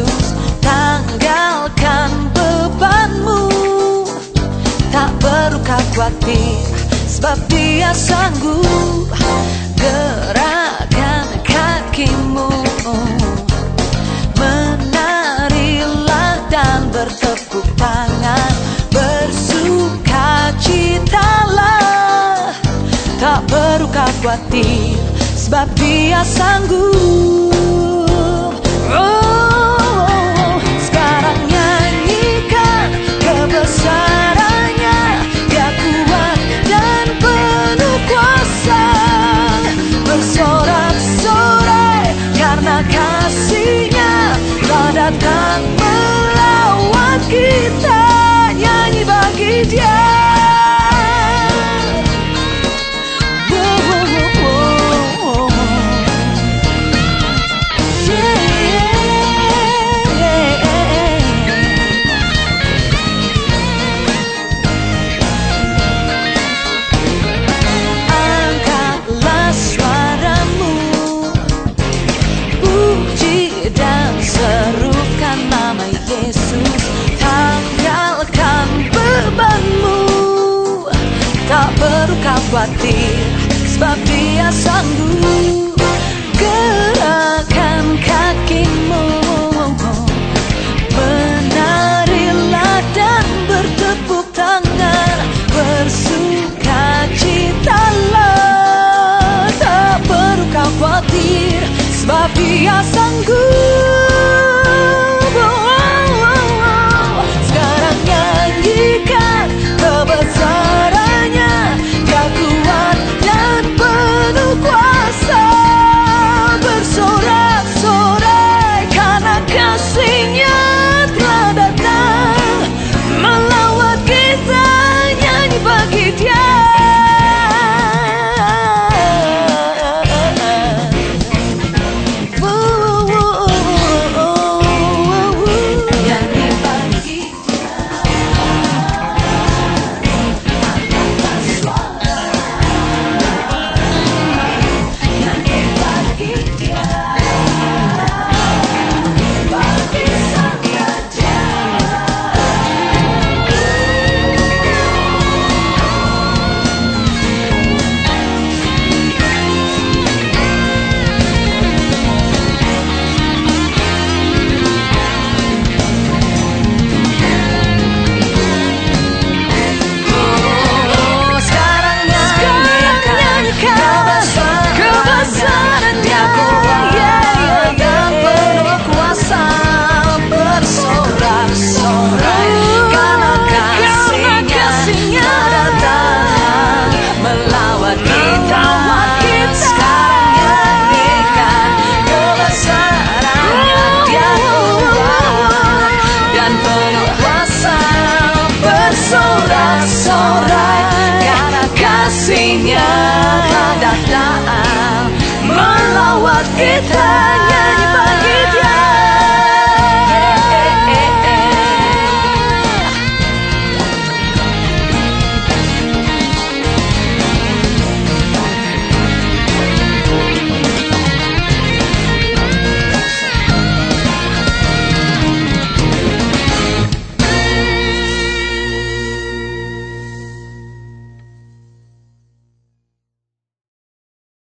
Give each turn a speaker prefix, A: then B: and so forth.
A: Yesus, tanggalkan bebanmu. Tak perlu kau khawatir, sebab Dia sanggup. Gerakkan kakimu, menarilah dan bertepuk tangan, bersukacitalah. Tak perlu kau khawatir, sebab Dia sanggup. Sekarang nyanyikan kebesarannya. Dia kuat dan penuh kuasa, bersorak-sorai karena kasih-Nya telah datang melawat kita. Nyanyi bagi Dia. Tak perlu kau khawatir, sebab Dia sanggup. Gerakkan kakimu, menarilah dan bertepuk tangan, bersukacitalah. Tak perlu kau khawatir, sebab Dia sanggup. Sekarang nyanyikan kebesarannya. Dia kuat dan penuh kuasa, bersorak-sorai karena kasih